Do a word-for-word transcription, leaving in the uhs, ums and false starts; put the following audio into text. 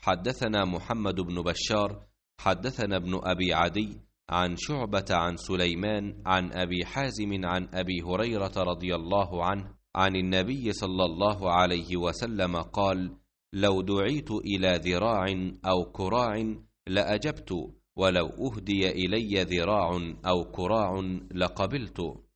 حدثنا محمد بن بشار حدثنا ابن أبي عدي عن شعبة عن سليمان عن أبي حازم عن أبي هريرة رضي الله عنه عن النبي صلى الله عليه وسلم قال: لو دعيت إلى ذراع أو كراع لأجبت، ولو أهدي إلي ذراع أو كراع لقبلت.